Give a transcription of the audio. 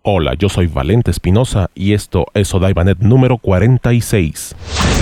Hola, yo soy Valente Espinosa y esto es Odaibanet número 46.